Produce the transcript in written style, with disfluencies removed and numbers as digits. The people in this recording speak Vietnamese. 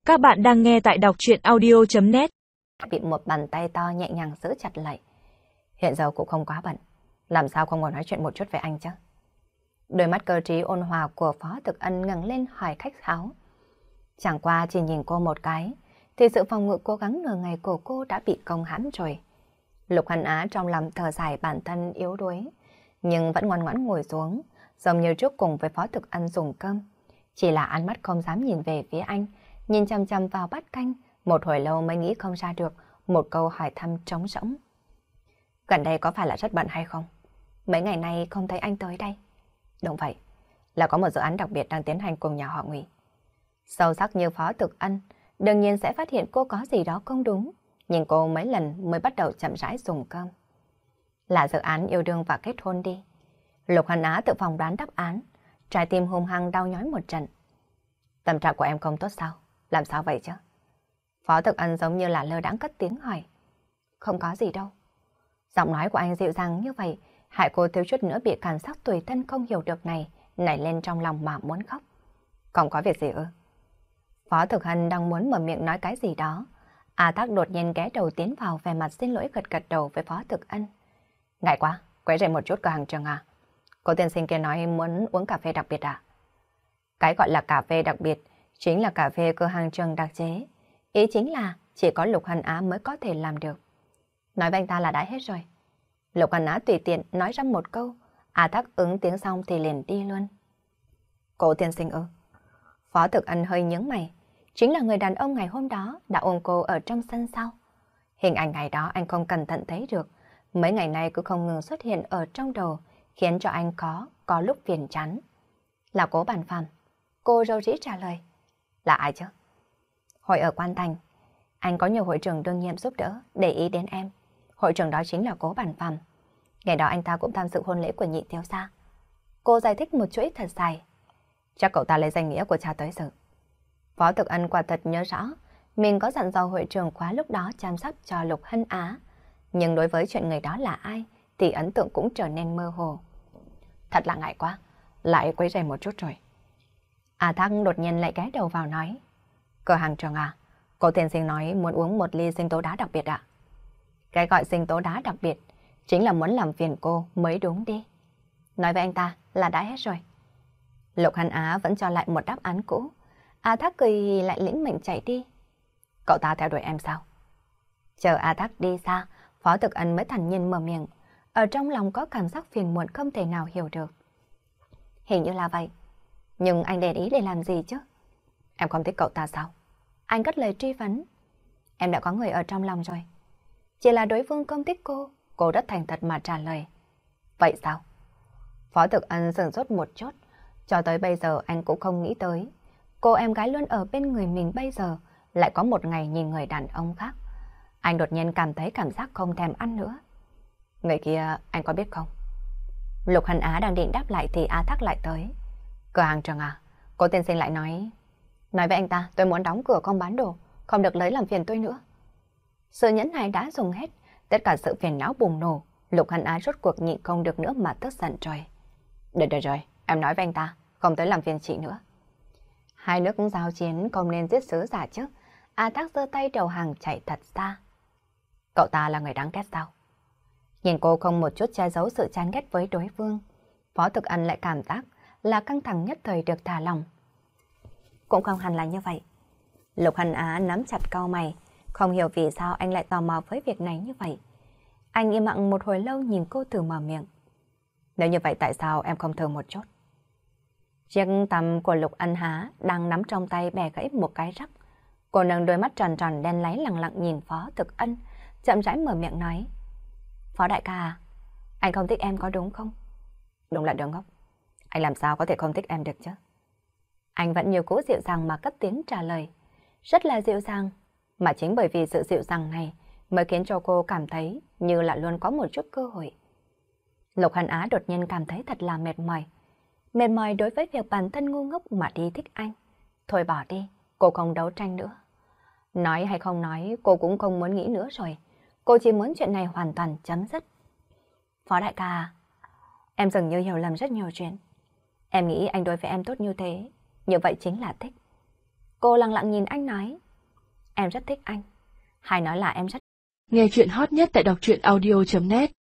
Các bạn đang nghe tại đọc truyện audio.net. Bị một bàn tay to nhẹ nhàng giữ chặt lại. Hiện giờ cũng không quá bận, làm sao không ngồi nói chuyện một chút với anh chứ? Đôi mắt cơ trí ôn hòa của Phó Thực Ân ngẩng lên hỏi khách kháo. Chẳng qua chỉ nhìn cô một cái, thì sự phòng ngự cố gắng nửa ngày của cô đã bị công hãm rồi. Lục Hân Á trong lòng thở dài bản thân yếu đuối, nhưng vẫn ngoan ngoãn ngồi xuống, giống như trước cùng với Phó Thực Ân dùng cơm. Chỉ là ánh mắt không dám nhìn về phía anh, nhìn chăm chăm vào bát canh, một hồi lâu mới nghĩ không ra được một câu hỏi thăm trống rỗng. Gần đây có phải là rất bận hay không? Mấy ngày nay không thấy anh tới đây. Đúng vậy, là có một dự án đặc biệt đang tiến hành cùng nhà họ Ngụy. Sâu sắc như Phó Thực Ân, đương nhiên sẽ phát hiện cô có gì đó không đúng, nhưng cô mấy lần mới bắt đầu chậm rãi dùng cơm. Là dự án yêu đương và kết hôn đi. Lục Hân Á tự phỏng đoán đáp án, trái tim hung hăng đau nhói một trận. Tâm trạng của em không tốt sao? Làm sao vậy chứ? Phó Thực Ân giống như là lơ đãng cất tiếng hỏi. Không có gì đâu. Giọng nói của anh dịu dàng như vậy, hại cô thiếu chút nữa bị cảm giác tủi thân không hiểu được này nảy lên trong lòng mà muốn khóc. Không có việc gì ư? Phó Thực Ân đang muốn mở miệng nói cái gì đó. A Thác đột nhiên ghé đầu tiến vào, vẻ mặt xin lỗi gật gật đầu với Phó Thực Ân. Ngại quá, quấy rầy một chút cửa hàng Trường à? Cô tiên sinh kia nói muốn uống cà phê đặc biệt à? Cái gọi là cà phê đặc biệt chính là cà phê cửa hàng Trường đặc chế. Ý chính là chỉ có Lục Hân Á mới có thể làm được. Nói với anh ta là đã hết rồi. Lục Hân Á tùy tiện nói ra một câu. A Thác ứng tiếng xong thì liền đi luôn. Cô tiên sinh ư? Phó Thực Ân hơi nhướng mày. Chính là người đàn ông ngày hôm đó đã ôm cô ở trong sân sau. Hình ảnh ngày đó anh không cẩn thận thấy được. Mấy ngày nay cứ không ngừng xuất hiện ở trong đầu, khiến cho anh có lúc phiền chán. Là Cố Bản Phàm. Cô râu rĩ trả lời. Là ai chứ? Hồi ở Quan Thành, anh có nhiều hội trưởng đương nhiệm giúp đỡ, để ý đến em. Hội trưởng đó chính là Cố Bản Phàm. Ngày đó anh ta cũng tham dự hôn lễ của nhị thiếu gia. Cô giải thích một chuỗi thật dài. Chắc cậu ta lấy danh nghĩa của cha tới dự. Phó Thực Ân quả thật nhớ rõ, mình có dặn dò hội trưởng khóa lúc đó chăm sóc cho Lục Hân Á. Nhưng đối với chuyện người đó là ai, thì ấn tượng cũng trở nên mơ hồ. Thật là ngại quá, lại quấy rầy một chút rồi. A Thác đột nhiên lại ghé đầu vào nói. Cửa hàng Trường à, cô tiên sinh nói muốn uống một ly sinh tố đá đặc biệt ạ. Cái gọi sinh tố đá đặc biệt chính là muốn làm phiền cô mới đúng đi. Nói với anh ta là đã hết rồi. Lục Hân Á vẫn cho lại một đáp án cũ. A Thác cười lại lĩnh mệnh chạy đi. Cậu ta theo đuổi em sao? Chờ A Thác đi xa, Phó Thực Ân mới thản nhiên mở miệng. Ở trong lòng có cảm giác phiền muộn không thể nào hiểu được. Hình như là vậy. Nhưng anh để ý để làm gì chứ? Em không thích cậu ta sao? Anh cất lời truy vấn. Em đã có người ở trong lòng rồi. Chỉ là đối phương không thích cô rất thành thật mà trả lời. Vậy sao? Phó Thực Ân sửng sốt một chút. Cho tới bây giờ anh cũng không nghĩ tới. Cô em gái luôn ở bên người mình bây giờ lại có một ngày nhìn người đàn ông khác. Anh đột nhiên cảm thấy cảm giác không thèm ăn nữa. Người kia anh có biết không? Lục Hân Á đang định đáp lại thì A Thác lại tới. Cửa hàng Trường à, cô tiên sinh lại nói với anh ta tôi muốn đóng cửa không bán đồ, không được lấy làm phiền tôi nữa. Sự nhẫn nại đã dùng hết, tất cả sự phiền não bùng nổ. Lục Hân Á rốt cuộc nhịn không được nữa mà tức giận rồi. Được rồi, em nói với anh ta không tới làm phiền chị nữa. Hai nước giao chiến không nên giết sứ giả chứ. A Thác giơ tay đầu hàng chạy thật xa. Cậu ta là người đáng ghét sao? Nhìn cô không một chút che giấu sự chán ghét với đối phương, Phó Thực Ân lại cảm giác là căng thẳng nhất thời được thả lỏng. Cũng không hẳn là như vậy. Lục Hân Á nắm chặt cau mày, không hiểu vì sao anh lại tò mò với việc này như vậy. Anh im lặng một hồi lâu nhìn cô thử mở miệng. Nếu như vậy tại sao em không thử một chút? Chiếc tăm của Lục Hân Á đang nắm trong tay bẻ gãy một cái rắc. Cô nâng đôi mắt tròn tròn đen láy lẳng lặng nhìn Phó Thực Ân, chậm rãi mở miệng nói. Phó đại ca à, anh không thích em có đúng không? Đúng là đứa ngốc. Anh làm sao có thể không thích em được chứ? Anh vẫn nhiều cũ dịu dàng mà cất tiếng trả lời. Rất là dịu dàng. Mà chính bởi vì sự dịu dàng này mới khiến cho cô cảm thấy như là luôn có một chút cơ hội. Lục Hân Á đột nhiên cảm thấy thật là mệt mỏi. Mệt mỏi đối với việc bản thân ngu ngốc mà đi thích anh. Thôi bỏ đi, cô không đấu tranh nữa. Nói hay không nói, cô cũng không muốn nghĩ nữa rồi. Cô chỉ muốn chuyện này hoàn toàn chấm dứt. Phó đại ca à, em dường như hiểu lầm rất nhiều chuyện. Em nghĩ anh đối với em tốt như thế, như vậy chính là thích. Cô lặng lặng nhìn anh nói. Em rất thích anh. Hay nói là em rất... Nghe chuyện hot nhất tại đọc truyện audio.net